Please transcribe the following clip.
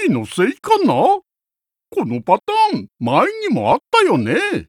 気のせいかな？このパターン、前にもあったよね。